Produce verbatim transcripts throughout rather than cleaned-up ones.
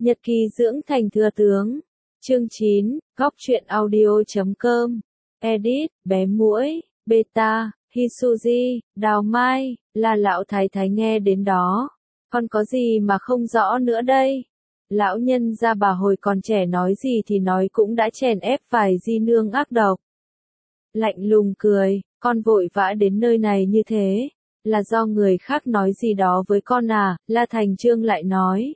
Nhật ký dưỡng thành thừa tướng. Chương chín, góc truyện audio.com. Edit, bé muỗi, beta, Hisuji, đào mai, là lão thái thái nghe đến đó. Còn có gì mà không rõ nữa đây? Lão nhân gia bà hồi còn trẻ nói gì thì nói cũng đã chèn ép vài di nương ác độc. Lạnh lùng cười, con vội vã đến nơi này như thế, là do người khác nói gì đó với con à? La Thành Chương lại nói.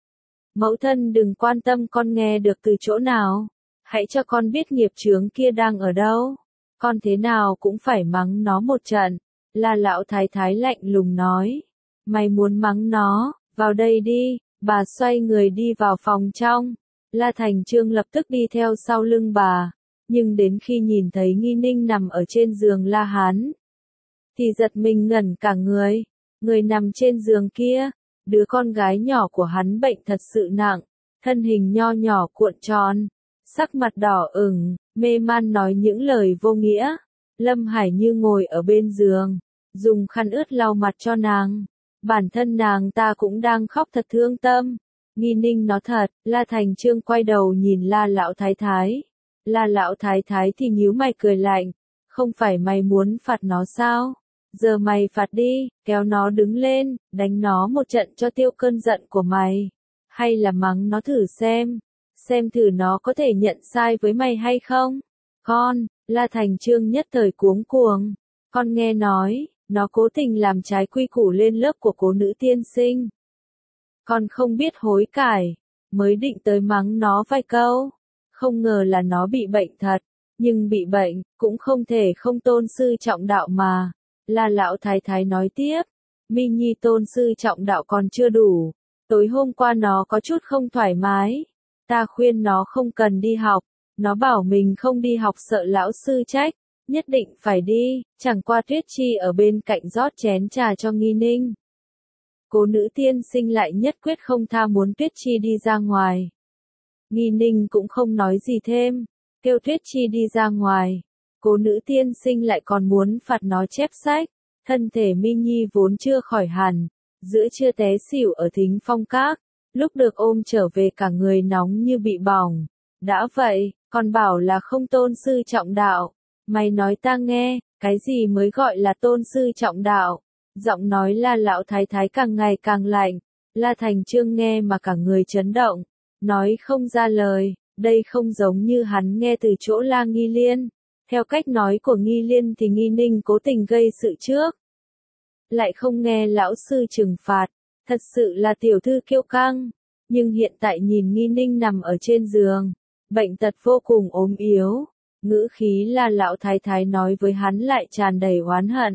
Mẫu thân đừng quan tâm con nghe được từ chỗ nào, hãy cho con biết nghiệp chướng kia đang ở đâu, con thế nào cũng phải mắng nó một trận. Là lão thái thái lạnh lùng nói, mày muốn mắng nó, vào đây đi. Bà xoay người đi vào phòng trong, La Thành Chương lập tức đi theo sau lưng bà, nhưng đến khi nhìn thấy Nghi Ninh nằm ở trên giường La Hán, thì giật mình ngẩn cả người. Người nằm trên giường kia, đứa con gái nhỏ của hắn bệnh thật sự nặng, thân hình nho nhỏ cuộn tròn, sắc mặt đỏ ửng, mê man nói những lời vô nghĩa. Lâm Hải Như ngồi ở bên giường, dùng khăn ướt lau mặt cho nàng. Bản thân nàng ta cũng đang khóc thật thương tâm. Nghi Ninh nói thật. La Thành Chương quay đầu nhìn La lão thái thái. La lão thái thái thì nhíu mày cười lạnh, không phải mày muốn phạt nó sao? Giờ mày phạt đi, kéo nó đứng lên, đánh nó một trận cho tiêu cơn giận của mày. Hay là mắng nó thử xem, xem thử nó có thể nhận sai với mày hay không? Con, La Thành Chương nhất thời cuống cuồng. Con nghe nói, nó cố tình làm trái quy củ lên lớp của cố nữ tiên sinh. Con không biết hối cải, mới định tới mắng nó vài câu. Không ngờ là nó bị bệnh thật, nhưng bị bệnh, cũng không thể không tôn sư trọng đạo mà. Là lão thái thái nói tiếp, Mi Nhi tôn sư trọng đạo còn chưa đủ. Tối hôm qua nó có chút không thoải mái. Ta khuyên nó không cần đi học, nó bảo mình không đi học sợ lão sư trách. Nhất định phải đi, chẳng qua Tuyết Chi ở bên cạnh rót chén trà cho Nghi Ninh. Cố nữ tiên sinh lại nhất quyết không tha muốn Tuyết Chi đi ra ngoài. Nghi Ninh cũng không nói gì thêm, kêu Tuyết Chi đi ra ngoài. Cố nữ tiên sinh lại còn muốn phạt nó chép sách. Thân thể Mi Nhi vốn chưa khỏi hẳn, giữa trưa té xỉu ở Thính Phong Các, lúc được ôm trở về cả người nóng như bị bỏng. Đã vậy, còn bảo là không tôn sư trọng đạo. Mày nói ta nghe, cái gì mới gọi là tôn sư trọng đạo? Giọng nói La lão thái thái càng ngày càng lạnh. La Thành Chương nghe mà cả người chấn động, nói không ra lời. Đây không giống như hắn nghe từ chỗ La Nghi Liên. Theo cách nói của Nghi Liên thì Nghi Ninh cố tình gây sự trước, lại không nghe lão sư trừng phạt, thật sự là tiểu thư kiêu căng. Nhưng hiện tại nhìn Nghi Ninh nằm ở trên giường, bệnh tật vô cùng ốm yếu, ngữ khí La lão thái thái nói với hắn lại tràn đầy oán hận.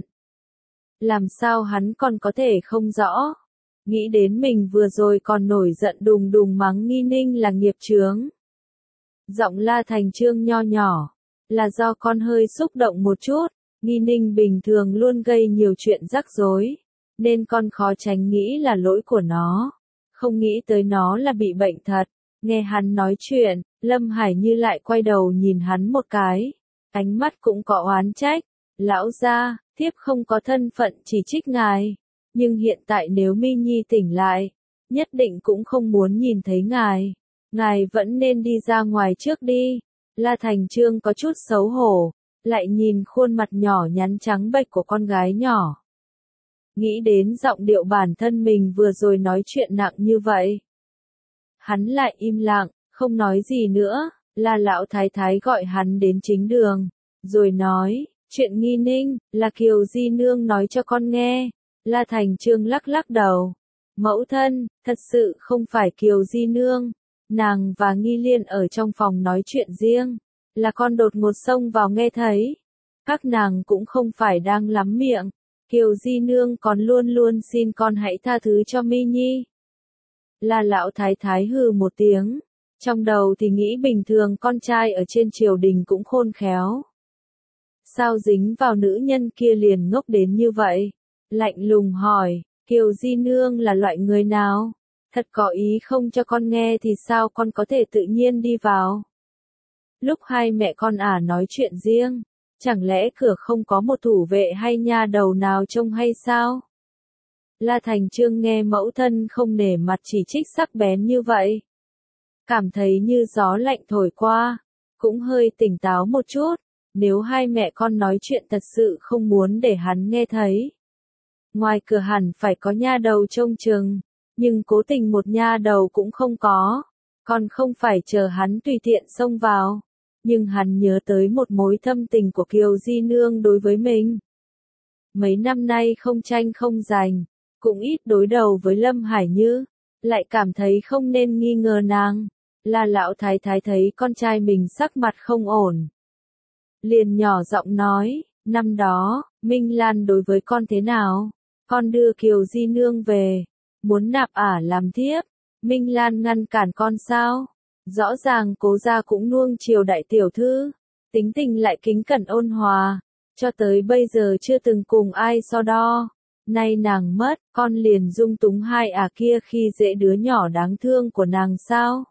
Làm sao hắn còn có thể không rõ? Nghĩ đến mình vừa rồi còn nổi giận đùng đùng mắng Nghi Ninh là nghiệp chướng. Giọng La Thành Chương nho nhỏ, là do con hơi xúc động một chút. Nghi Ninh bình thường luôn gây nhiều chuyện rắc rối, nên con khó tránh nghĩ là lỗi của nó. Không nghĩ tới nó là bị bệnh thật. Nghe hắn nói chuyện, Lâm Hải Như lại quay đầu nhìn hắn một cái, ánh mắt cũng có oán trách. Lão gia, thiếp không có thân phận chỉ trích ngài, nhưng hiện tại nếu Mi Nhi tỉnh lại, nhất định cũng không muốn nhìn thấy ngài. Ngài vẫn nên đi ra ngoài trước đi. La Thành Chương có chút xấu hổ, lại nhìn khuôn mặt nhỏ nhắn trắng bệch của con gái nhỏ. Nghĩ đến giọng điệu bản thân mình vừa rồi nói chuyện nặng như vậy. Hắn lại im lặng, không nói gì nữa. La lão thái thái gọi hắn đến chính đường, rồi nói, chuyện Nghi Ninh, là Kiều Di Nương nói cho con nghe. La Thành Chương lắc lắc đầu. Mẫu thân, thật sự không phải Kiều Di Nương. Nàng và Nghi Liên ở trong phòng nói chuyện riêng, là con đột ngột xông vào nghe thấy. Các nàng cũng không phải đang lắm miệng. Kiều Di Nương còn luôn luôn xin con hãy tha thứ cho Mi Nhi. La lão thái thái hừ một tiếng, trong đầu thì nghĩ bình thường con trai ở trên triều đình cũng khôn khéo. Sao dính vào nữ nhân kia liền ngốc đến như vậy? Lạnh lùng hỏi, Kiều Di Nương là loại người nào? Thật có ý không cho con nghe thì sao con có thể tự nhiên đi vào? Lúc hai mẹ con ả nói chuyện riêng, chẳng lẽ cửa không có một thủ vệ hay nha đầu nào trông hay sao? La Thành Chương nghe mẫu thân không nể mặt chỉ trích sắc bén như vậy, cảm thấy như gió lạnh thổi qua, cũng hơi tỉnh táo một chút, nếu hai mẹ con nói chuyện thật sự không muốn để hắn nghe thấy. Ngoài cửa hẳn phải có nha đầu trông chừng, nhưng cố tình một nha đầu cũng không có, còn không phải chờ hắn tùy tiện xông vào. Nhưng hắn nhớ tới một mối thâm tình của Kiều Di Nương đối với mình. Mấy năm nay không tranh không giành, cũng ít đối đầu với Lâm Hải Như, lại cảm thấy không nên nghi ngờ nàng. Là lão thái thái thấy con trai mình sắc mặt không ổn, liền nhỏ giọng nói, năm đó, Minh Lan đối với con thế nào? Con đưa Kiều Di Nương về, muốn nạp ả làm thiếp, Minh Lan ngăn cản con sao? Rõ ràng cố gia cũng nuông chiều đại tiểu thư, tính tình lại kính cẩn ôn hòa, cho tới bây giờ chưa từng cùng ai so đo. Nay nàng mất, con liền dung túng hai ả kia khi dễ đứa nhỏ đáng thương của nàng sao?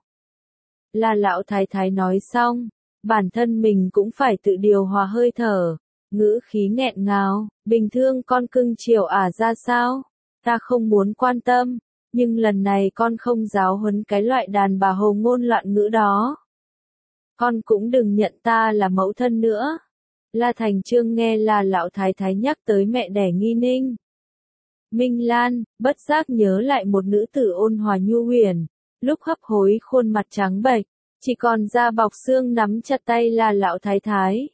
Là lão thái thái nói xong, bản thân mình cũng phải tự điều hòa hơi thở, ngữ khí nghẹn ngào, bình thường con cưng chiều ả ra sao? Ta không muốn quan tâm, nhưng lần này con không giáo huấn cái loại đàn bà hồ ngôn loạn ngữ đó. Con cũng đừng nhận ta là mẫu thân nữa. La Thành Trương nghe là lão thái thái nhắc tới mẹ đẻ Nghi Ninh. Minh Lan, bất giác nhớ lại một nữ tử ôn hòa nhu huyền, lúc hấp hối khuôn mặt trắng bệch, chỉ còn da bọc xương nắm chặt tay là lão thái thái.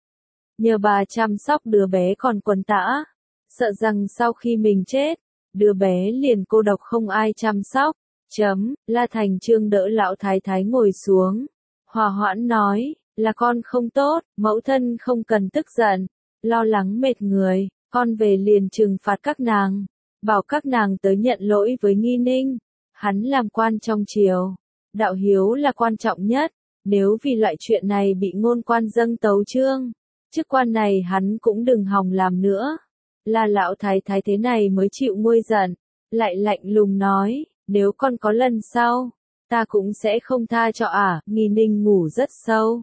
Nhờ bà chăm sóc đứa bé còn quần tã, sợ rằng sau khi mình chết, đứa bé liền cô độc không ai chăm sóc. Chấm, La Thành Trương đỡ lão thái thái ngồi xuống, hòa hoãn nói, là con không tốt, mẫu thân không cần tức giận, lo lắng mệt người, con về liền trừng phạt các nàng, bảo các nàng tới nhận lỗi với Nghi Ninh. Hắn làm quan trong triều, đạo hiếu là quan trọng nhất, nếu vì loại chuyện này bị ngôn quan dâng tấu chương, chức quan này hắn cũng đừng hòng làm nữa. Là lão thái thái thế này mới chịu nguôi giận, lại lạnh lùng nói, nếu con có lần sau, ta cũng sẽ không tha cho ả. À. Nghi Ninh ngủ rất sâu,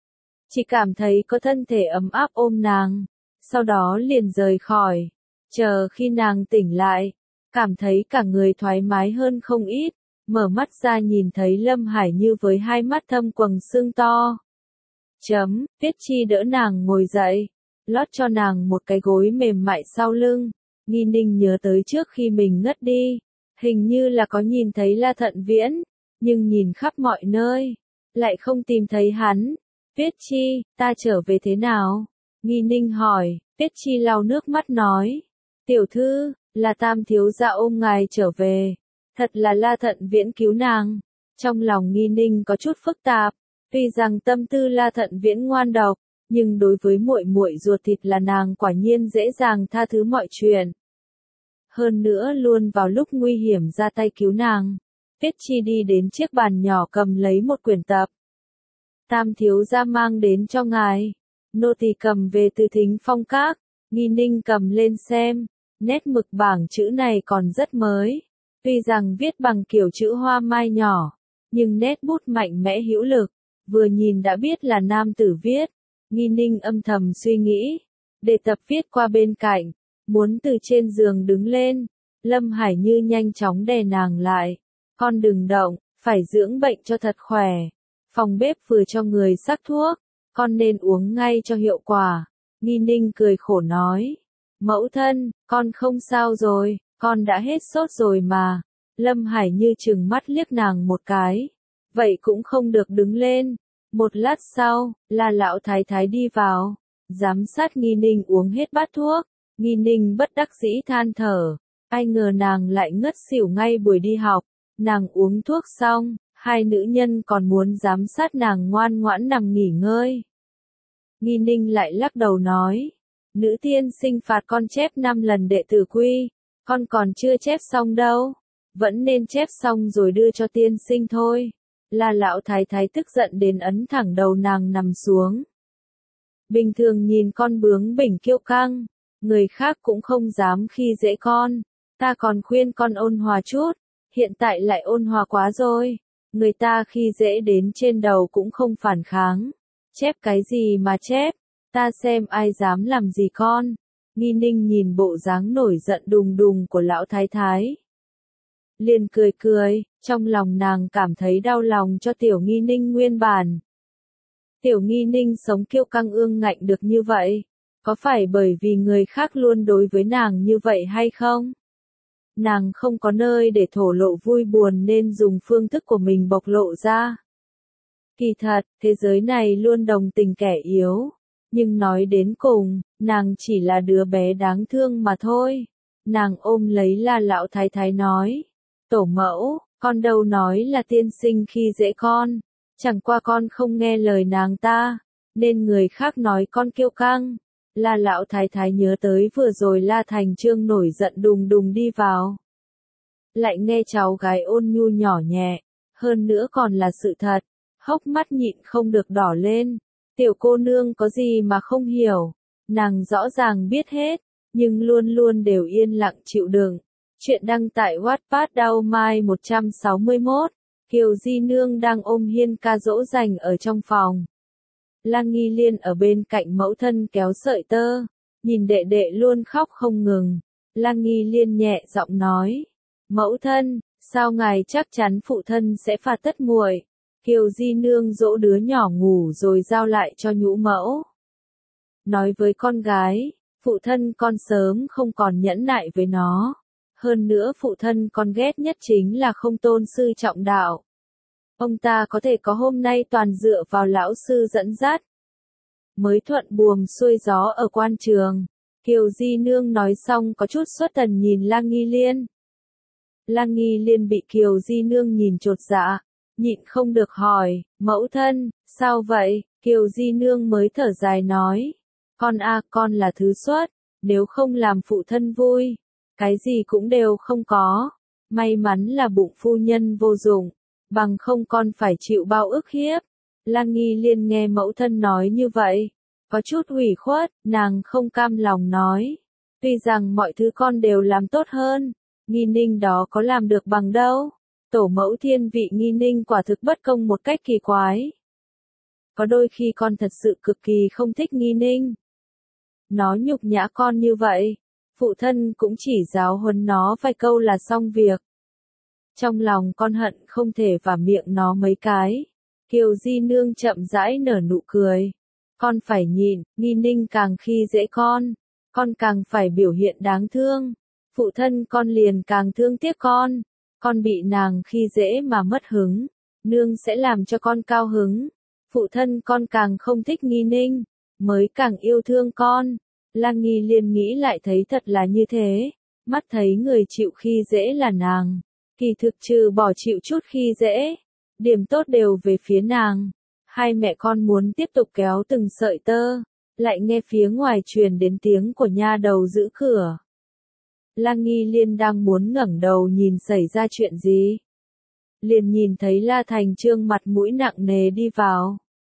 chỉ cảm thấy có thân thể ấm áp ôm nàng, sau đó liền rời khỏi, chờ khi nàng tỉnh lại, cảm thấy cả người thoải mái hơn không ít, mở mắt ra nhìn thấy Lâm Hải Như với hai mắt thâm quầng sưng to. Chấm, Tiết Chi đỡ nàng ngồi dậy, lót cho nàng một cái gối mềm mại sau lưng. Nghi Ninh nhớ tới trước khi mình ngất đi, hình như là có nhìn thấy La Thận Viễn, nhưng nhìn khắp mọi nơi, lại không tìm thấy hắn. Tiết Chi, ta trở về thế nào? Nghi Ninh hỏi. Tiết Chi lau nước mắt nói, tiểu thư, là Tam thiếu gia ôm ngài trở về, thật là La Thận Viễn cứu nàng. Trong lòng Nghi Ninh có chút phức tạp, tuy rằng tâm tư La Thận Viễn ngoan độc, nhưng đối với muội muội ruột thịt là nàng quả nhiên dễ dàng tha thứ mọi chuyện. Hơn nữa luôn vào lúc nguy hiểm ra tay cứu nàng. Tiết Chi đi đến chiếc bàn nhỏ cầm lấy một quyển tập. Tam thiếu gia mang đến cho ngài. Nô tỳ cầm về từ Thính Phong Các. Nghi Ninh cầm lên xem, nét mực bảng chữ này còn rất mới. Tuy rằng viết bằng kiểu chữ hoa mai nhỏ, nhưng nét bút mạnh mẽ hữu lực, vừa nhìn đã biết là nam tử viết. Nghi Ninh âm thầm suy nghĩ, để tập viết qua bên cạnh, muốn từ trên giường đứng lên. Lâm Hải Như nhanh chóng đè nàng lại, con đừng động, phải dưỡng bệnh cho thật khỏe. Phòng bếp vừa cho người sắc thuốc, con nên uống ngay cho hiệu quả. Nghi Ninh cười khổ nói, mẫu thân, con không sao rồi, con đã hết sốt rồi mà. Lâm Hải Như trừng mắt liếc nàng một cái, vậy cũng không được đứng lên. Một lát sau, là lão thái thái đi vào, giám sát Nghi Ninh uống hết bát thuốc. Nghi Ninh bất đắc dĩ than thở, ai ngờ nàng lại ngất xỉu ngay buổi đi học. Nàng uống thuốc xong, hai nữ nhân còn muốn giám sát nàng ngoan ngoãn nằm nghỉ ngơi. Nghi Ninh lại lắc đầu nói, nữ tiên sinh phạt con chép năm lần đệ tử quy, con còn chưa chép xong đâu, vẫn nên chép xong rồi đưa cho tiên sinh thôi. Là lão thái thái tức giận đến ấn thẳng đầu nàng nằm xuống. Bình thường nhìn con bướng bỉnh kiêu căng, người khác cũng không dám khi dễ con, ta còn khuyên con ôn hòa chút, hiện tại lại ôn hòa quá rồi, người ta khi dễ đến trên đầu cũng không phản kháng, chép cái gì mà chép, ta xem ai dám làm gì con. Nghi Ninh nhìn bộ dáng nổi giận đùng đùng của lão thái thái, liền cười cười, trong lòng nàng cảm thấy đau lòng cho Tiểu Nghi Ninh nguyên bản. Tiểu Nghi Ninh sống kiêu căng ương ngạnh được như vậy, có phải bởi vì người khác luôn đối với nàng như vậy hay không? Nàng không có nơi để thổ lộ vui buồn nên dùng phương thức của mình bộc lộ ra. Kỳ thật, thế giới này luôn đồng tình kẻ yếu, nhưng nói đến cùng, nàng chỉ là đứa bé đáng thương mà thôi. Nàng ôm lấy La lão thái thái nói, tổ mẫu, con đâu nói là tiên sinh khi dễ con, chẳng qua con không nghe lời nàng ta, nên người khác nói con kiêu căng. La lão thái thái nhớ tới vừa rồi La Thành Trương nổi giận đùng đùng đi vào. Lại nghe cháu gái ôn nhu nhỏ nhẹ, hơn nữa còn là sự thật, hốc mắt nhịn không được đỏ lên. Tiểu cô nương có gì mà không hiểu, nàng rõ ràng biết hết, nhưng luôn luôn đều yên lặng chịu đựng. Chuyện đăng tại Wattpad Đao Mai một trăm sáu mươi mốt, Kiều Di Nương đang ôm Hiên ca dỗ dành ở trong phòng. Lang Nghi Liên ở bên cạnh mẫu thân kéo sợi tơ, nhìn đệ đệ luôn khóc không ngừng. Lang Nghi Liên nhẹ giọng nói, mẫu thân, sao ngài chắc chắn phụ thân sẽ phạt tất muội? Kiều Di Nương dỗ đứa nhỏ ngủ rồi giao lại cho nhũ mẫu. Nói với con gái, phụ thân con sớm không còn nhẫn nại với nó. Hơn nữa phụ thân con ghét nhất chính là không tôn sư trọng đạo. Ông ta có thể có hôm nay toàn dựa vào lão sư dẫn dắt. Mới thuận buồm xuôi gió ở quan trường. Kiều Di Nương nói xong có chút xuất thần nhìn Lang Nghi Liên. Lang Nghi Liên bị Kiều Di Nương nhìn chột dạ, nhịn không được hỏi, mẫu thân, sao vậy? Kiều Di Nương mới thở dài nói, con a con là thứ xuất, nếu không làm phụ thân vui, cái gì cũng đều không có. May mắn là bụng phu nhân vô dụng, bằng không con phải chịu bao ức hiếp. Lang Nghi Liên nghe mẫu thân nói như vậy, có chút ủy khuất, nàng không cam lòng nói, tuy rằng mọi thứ con đều làm tốt hơn, Nghi Ninh đó có làm được bằng đâu. Tổ mẫu thiên vị Nghi Ninh quả thực bất công một cách kỳ quái. Có đôi khi con thật sự cực kỳ không thích Nghi Ninh. Nó nhục nhã con như vậy, phụ thân cũng chỉ giáo huấn nó vài câu là xong việc. Trong lòng con hận không thể vả miệng nó mấy cái. Kiều Di Nương chậm rãi nở nụ cười. Con phải nhịn, Nghi Ninh càng khi dễ con, con càng phải biểu hiện đáng thương. Phụ thân con liền càng thương tiếc con. Con bị nàng khi dễ mà mất hứng, nương sẽ làm cho con cao hứng. Phụ thân con càng không thích Nghi Ninh, mới càng yêu thương con. Lang Nghi Liên nghĩ lại thấy thật là như thế, mắt thấy người chịu khi dễ là nàng, kỳ thực trừ bỏ chịu chút khi dễ, điểm tốt đều về phía nàng. Hai mẹ con muốn tiếp tục kéo từng sợi tơ, lại nghe phía ngoài truyền đến tiếng của nha đầu giữ cửa. Lang Nghi Liên đang muốn ngẩng đầu nhìn xảy ra chuyện gì, liền nhìn thấy La Thành Trương mặt mũi nặng nề đi vào.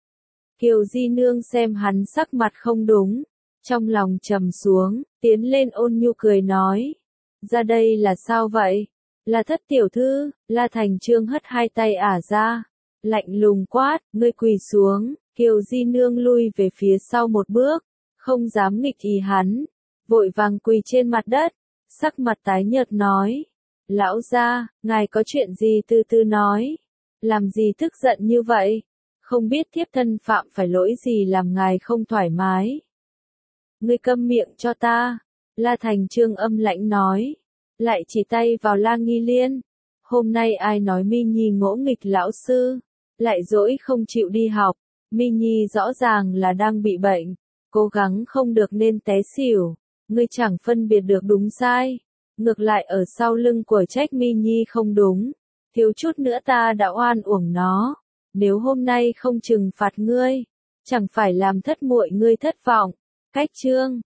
Kiều Di Nương xem hắn sắc mặt không đúng, trong lòng trầm xuống, tiến lên ôn nhu cười nói, ra đây là sao vậy? Là thất tiểu thư. La Thành Trương hất hai tay ả ra, lạnh lùng quát, ngươi quỳ xuống. Kiều Di Nương lui về phía sau một bước, không dám nghịch ý hắn, vội vàng quỳ trên mặt đất, sắc mặt tái nhợt nói, lão gia, ngài có chuyện gì từ từ nói, làm gì tức giận như vậy, không biết thiếp thân phạm phải lỗi gì làm ngài không thoải mái. Ngươi câm miệng cho ta. La Thành Trương âm lãnh nói, lại chỉ tay vào Lang Nghi Liên. Hôm nay ai nói Mi Nhi ngỗ nghịch lão sư, lại dỗi không chịu đi học. Mi Nhi rõ ràng là đang bị bệnh, cố gắng không được nên té xỉu. Ngươi chẳng phân biệt được đúng sai, ngược lại ở sau lưng của trách Mi Nhi không đúng, thiếu chút nữa ta đã oan uổng nó. Nếu hôm nay không trừng phạt ngươi, chẳng phải làm thất muội ngươi thất vọng. Cách chương